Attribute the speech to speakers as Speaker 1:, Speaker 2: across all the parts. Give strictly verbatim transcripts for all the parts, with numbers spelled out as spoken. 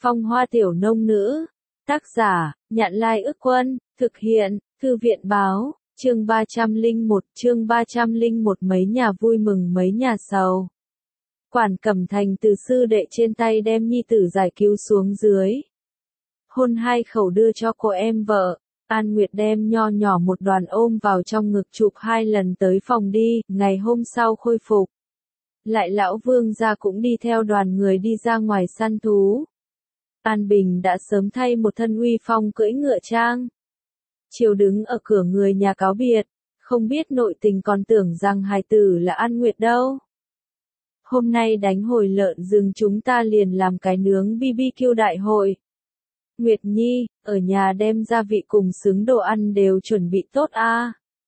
Speaker 1: Phong hoa tiểu nông nữ. Tác giả, Nhạn Lai Ức Quân, thực hiện, Thư viện báo, chương ba trăm lẻ một, chương ba trăm lẻ một mấy nhà vui mừng mấy nhà sầu. Quản Cẩm Thành từ sư đệ trên tay đem nhi tử giải cứu xuống dưới. Hôn hai khẩu đưa cho cô em vợ, An Nguyệt đem nho nhỏ một đoàn ôm vào trong ngực chụp hai lần tới phòng đi, ngày hôm sau khôi phục. Lại lão Vương gia cũng đi theo đoàn người đi ra ngoài săn thú. An Bình đã sớm thay một thân uy phong cưỡi ngựa trang. Chiều đứng ở cửa người nhà cáo biệt, không biết nội tình còn tưởng rằng hài tử là An Nguyệt đâu. Hôm nay đánh hồi lợn rừng chúng ta liền làm cái nướng bê bê kiu đại hội. Nguyệt Nhi, ở nhà đem gia vị cùng xứng đồ ăn đều chuẩn bị tốt a. À.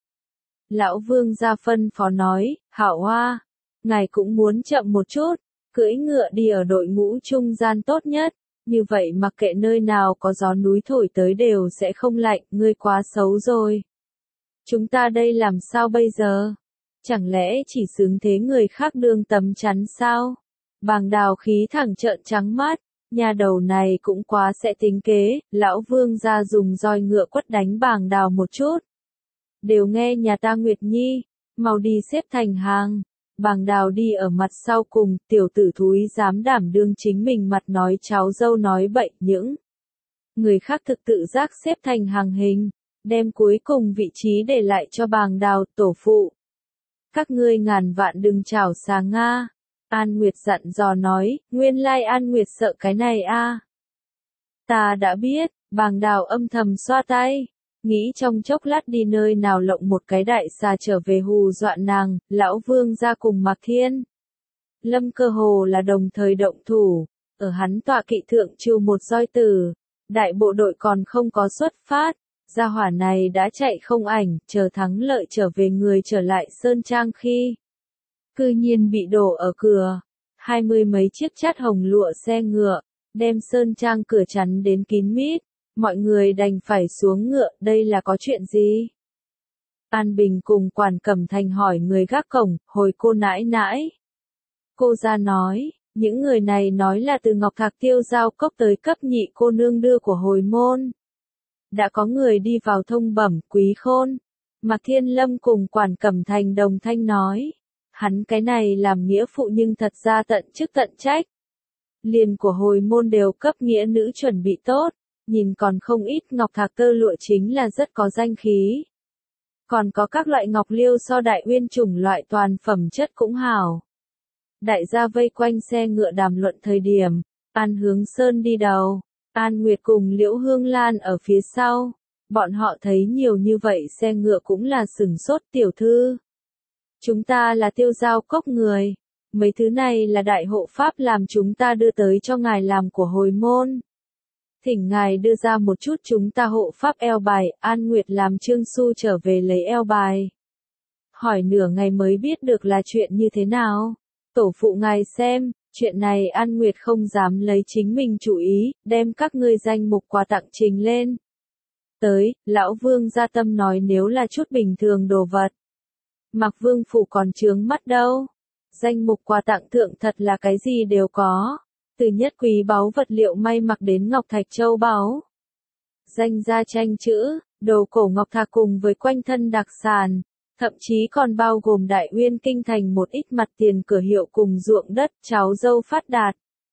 Speaker 1: Lão Vương gia phân phó nói, Hảo Hoa, ngài cũng muốn chậm một chút, cưỡi ngựa đi ở đội ngũ trung gian tốt nhất, như vậy mặc kệ nơi nào có gió núi thổi tới đều sẽ không lạnh, ngươi quá xấu rồi. Chúng ta đây làm sao bây giờ? Chẳng lẽ chỉ xứng thế người khác đương tấm chắn sao? Bàng Đào khí thẳng trợn trắng mắt, nhà đầu này cũng quá sẽ tính kế, lão Vương gia dùng roi ngựa quất đánh Bàng Đào một chút. Đều nghe nhà ta Nguyệt Nhi, mau đi xếp thành hàng. Bàng Đào đi ở mặt sau cùng, tiểu tử thúi dám đảm đương chính mình mặt nói cháu dâu nói bậy, những người khác thực tự giác xếp thành hàng hình, đem cuối cùng vị trí để lại cho Bàng Đào tổ phụ. Các ngươi ngàn vạn đừng chảo xà Nga. An Nguyệt dặn dò nói, nguyên lai An Nguyệt sợ cái này a. À. Ta đã biết, Bàng Đào âm thầm xoa tay. Nghĩ trong chốc lát đi nơi nào lộng một cái đại xà trở về hù dọa nàng, lão Vương gia cùng Mạc Thiên. Lâm cơ hồ là đồng thời động thủ, ở hắn tọa kỵ thượng trừ một roi tử, đại bộ đội còn không có xuất phát, gia hỏa này đã chạy không ảnh, chờ thắng lợi trở về người trở lại Sơn Trang khi. Cư nhiên bị đổ ở cửa, hai mươi mấy chiếc chát hồng lụa xe ngựa, đem Sơn Trang cửa chắn đến kín mít. Mọi người đành phải xuống ngựa, đây là có chuyện gì? An Bình cùng Quản Cẩm Thành hỏi người gác cổng, hồi cô nãi nãi. Cô ra nói, những người này nói là từ Ngọc Thạc Tiêu giao cốc tới cấp nhị cô nương đưa của hồi môn. Đã có người đi vào thông bẩm, Quý Khôn. Mạc Thiên Lâm cùng Quản Cẩm Thành đồng thanh nói, hắn cái này làm nghĩa phụ nhưng thật ra tận chức tận trách. Liền của hồi môn đều cấp nghĩa nữ chuẩn bị tốt. Nhìn còn không ít ngọc thạc tơ lụa chính là rất có danh khí. Còn có các loại ngọc liêu so đại uyên chủng loại toàn phẩm chất cũng hảo. Đại gia vây quanh xe ngựa đàm luận thời điểm, An Hướng Sơn đi đầu, An Nguyệt cùng Liễu Hương Lan ở phía sau. Bọn họ thấy nhiều như vậy xe ngựa cũng là sửng sốt tiểu thư. Chúng ta là Tiêu giao cốc người, mấy thứ này là đại hộ pháp làm chúng ta đưa tới cho ngài làm của hồi môn. Thỉnh ngài đưa ra một chút chúng ta hộ pháp eo bài, An Nguyệt làm Trương Xu trở về lấy eo bài. Hỏi nửa ngày mới biết được là chuyện như thế nào. Tổ phụ ngài xem, chuyện này An Nguyệt không dám lấy chính mình chủ ý, đem các ngươi danh mục quà tặng trình lên. Tới, lão Vương gia tâm nói nếu là chút bình thường đồ vật. Mặc Vương phủ còn chướng mắt đâu. Danh mục quà tặng thượng thật là cái gì đều có. Từ nhất quý báu vật liệu may mặc đến ngọc thạch châu báu. Danh gia tranh chữ, đồ cổ ngọc thạch cùng với quanh thân đặc sản, thậm chí còn bao gồm Đại Uyên kinh thành một ít mặt tiền cửa hiệu cùng ruộng đất, cháu dâu phát đạt.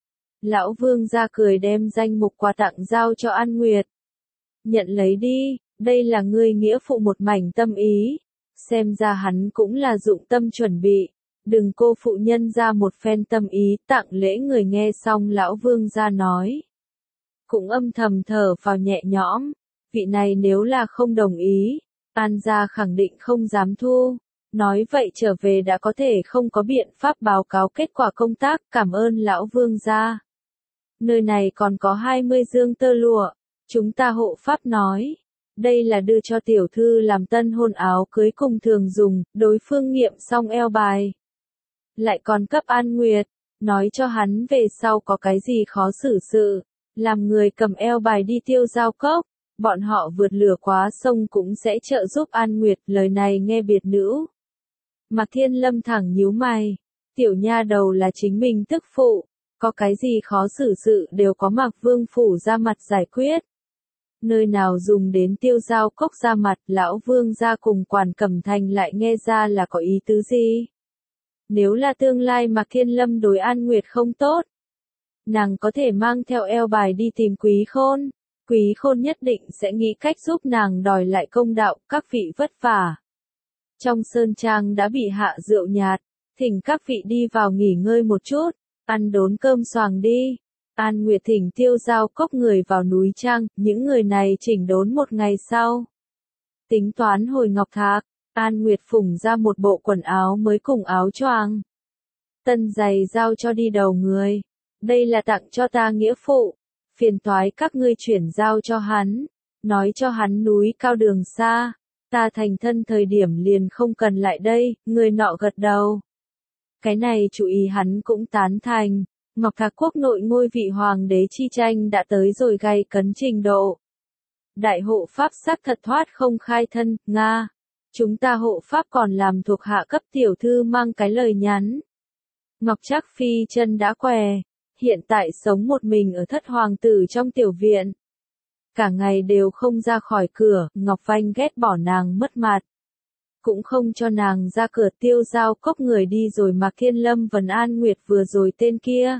Speaker 1: Lão Vương gia cười đem danh mục quà tặng giao cho An Nguyệt. Nhận lấy đi, đây là ngươi nghĩa phụ một mảnh tâm ý. Xem ra hắn cũng là dụng tâm chuẩn bị. Đừng cô phụ nhân ra một phen tâm ý, tặng lễ người nghe xong lão Vương gia nói. Cũng âm thầm thở vào nhẹ nhõm, vị này nếu là không đồng ý, An gia khẳng định không dám thu. Nói vậy trở về đã có thể không có biện pháp báo cáo kết quả công tác, cảm ơn lão Vương gia. Nơi này còn có hai mươi dương tơ lụa, chúng ta hộ pháp nói. Đây là đưa cho tiểu thư làm tân hôn áo cưới cùng thường dùng, đối phương nghiệm xong eo bài. Lại còn cấp An Nguyệt, nói cho hắn về sau có cái gì khó xử sự, làm người cầm eo bài đi Tiêu giao cốc, bọn họ vượt lửa quá sông cũng sẽ trợ giúp An Nguyệt, lời này nghe biệt nữ. Mạc Thiên Lâm thẳng nhíu mày, tiểu nha đầu là chính mình tức phụ, Có cái gì khó xử sự đều có Mạc Vương Phủ ra mặt giải quyết. Nơi nào dùng đến Tiêu Giao Cốc ra mặt, lão Vương ra cùng Quản Cẩm Thành lại nghe ra là có ý tứ gì. Nếu là tương lai Mạc Thiên Lâm đối An Nguyệt không tốt, nàng có thể mang theo eo bài đi tìm Quý Khôn. Quý Khôn nhất định sẽ nghĩ cách giúp nàng đòi lại công đạo, các vị vất vả. Trong sơn trang đã bị hạ rượu nhạt, thỉnh các vị đi vào nghỉ ngơi một chút, ăn đốn cơm xoàng đi. An Nguyệt thỉnh Tiêu Giao Cốc người vào núi trang, những người này chỉnh đốn một ngày sau. Tính toán hồi Ngọc Thác, An Nguyệt phủng ra một bộ quần áo mới cùng áo choàng. Tân giày giao cho đi đầu người. Đây là tặng cho ta nghĩa phụ. Phiền toái các ngươi chuyển giao cho hắn. Nói cho hắn núi cao đường xa. Ta thành thân thời điểm liền không cần lại đây, người nọ gật đầu. Cái này chú ý hắn cũng tán thành. Ngọc Thác quốc nội ngôi vị hoàng đế chi tranh đã tới rồi gay cấn trình độ. Đại hộ pháp xác thật thoát không khai thân, Nga. Chúng ta hộ pháp còn làm thuộc hạ cấp tiểu thư mang cái lời nhắn. Ngọc Trác Phi chân đã què, hiện tại sống một mình ở thất hoàng tử trong tiểu viện. Cả ngày đều không ra khỏi cửa, Ngọc Vanh ghét bỏ nàng mất mặt. Cũng không cho nàng ra cửa. Tiêu Giao Cốc người đi rồi Mạc Thiên Lâm Vân An Nguyệt vừa rồi tên kia.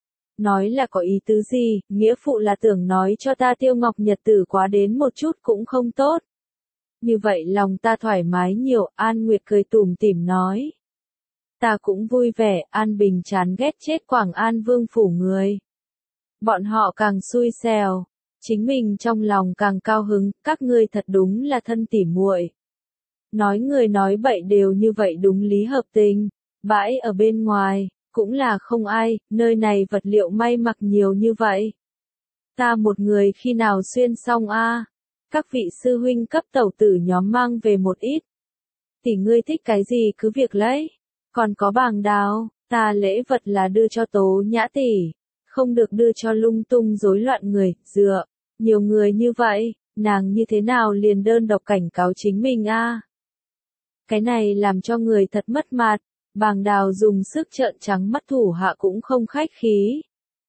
Speaker 1: Nói là có ý tứ gì, nghĩa phụ là tưởng nói cho ta Tiêu Ngọc nhật tử quá đến một chút cũng không tốt. Như vậy lòng ta thoải mái nhiều, An Nguyệt cười tủm tỉm nói. Ta cũng vui vẻ, An Bình chán ghét chết Quảng An Vương phủ người. Bọn họ càng xui xẻo, chính mình trong lòng càng cao hứng, các ngươi thật đúng là thân tỉ muội. Nói người nói bậy đều như vậy đúng lý hợp tình, bãi ở bên ngoài, cũng là không ai, nơi này vật liệu may mặc nhiều như vậy. Ta một người khi nào xuyên xong a? Các vị sư huynh cấp tẩu tử nhóm mang về một ít. Tỷ ngươi thích cái gì cứ việc lấy. Còn có bàng đào, ta lễ vật là đưa cho Tố Nhã tỷ, không được đưa cho lung tung rối loạn người, dựa. Nhiều người như vậy, nàng như thế nào liền đơn độc cảnh cáo chính mình a? Cái này làm cho người thật mất mặt. Bàng đào dùng sức trợn trắng mắt thủ hạ cũng không khách khí.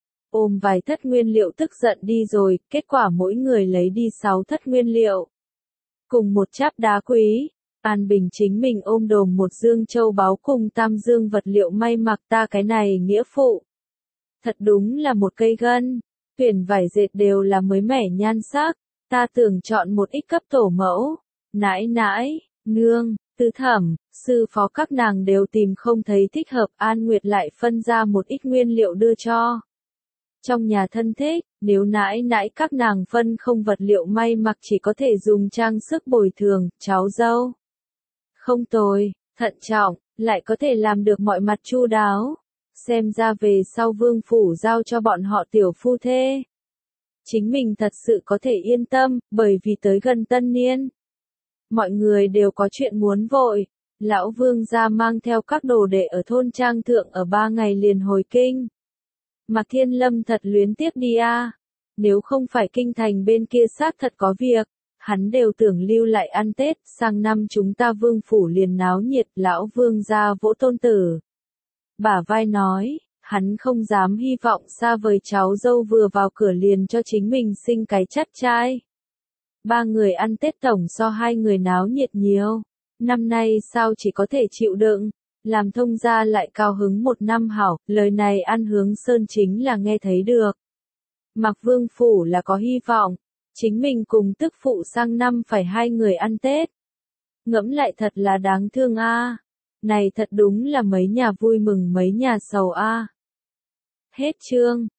Speaker 1: Ôm vài thất nguyên liệu tức giận đi rồi, kết quả mỗi người lấy đi sáu thất nguyên liệu. Cùng một cháp đá quý, An Bình chính mình ôm đồm một dương châu báu cùng tam dương vật liệu may mặc. Ta cái này nghĩa phụ. Thật đúng là một cây gân, tuyển vải dệt đều là mới mẻ nhan sắc, ta tưởng chọn một ít cấp tổ mẫu. Nãi nãi, nương, Tư Thẩm, sư phó các nàng đều tìm không thấy thích hợp, An Nguyệt lại phân ra một ít nguyên liệu đưa cho. Trong nhà thân thích, nếu nãi nãi các nàng phân không vật liệu may mặc chỉ có thể dùng trang sức bồi thường, cháu dâu. Không tồi, thận trọng, lại có thể làm được mọi mặt chu đáo. Xem ra về sau Vương phủ giao cho bọn họ tiểu phu thê. Chính mình thật sự có thể yên tâm, bởi vì tới gần tân niên. Mọi người đều có chuyện muốn vội. Lão Vương gia mang theo các đồ đệ ở thôn trang thượng ở ba ngày liền hồi kinh. Mạc Thiên Lâm thật luyến tiếc đi a. Nếu không phải kinh thành bên kia xác thật có việc, hắn đều tưởng lưu lại ăn Tết, sang năm chúng ta Vương phủ liền náo nhiệt. Lão Vương gia vỗ tôn tử. Bả vai nói, hắn không dám hy vọng xa vời cháu dâu vừa vào cửa liền cho chính mình sinh cái chắt trai. Ba người ăn Tết tổng so hai người náo nhiệt nhiều. Năm nay sao chỉ có thể chịu đựng, làm thông gia lại cao hứng một năm hảo, lời này An Hướng Sơn chính là nghe thấy được. Mạc Vương phủ là có hy vọng, chính mình cùng tức phụ sang năm phải hai người ăn Tết. Ngẫm lại thật là đáng thương a. Này thật đúng là mấy nhà vui mừng mấy nhà sầu a. Hết chương.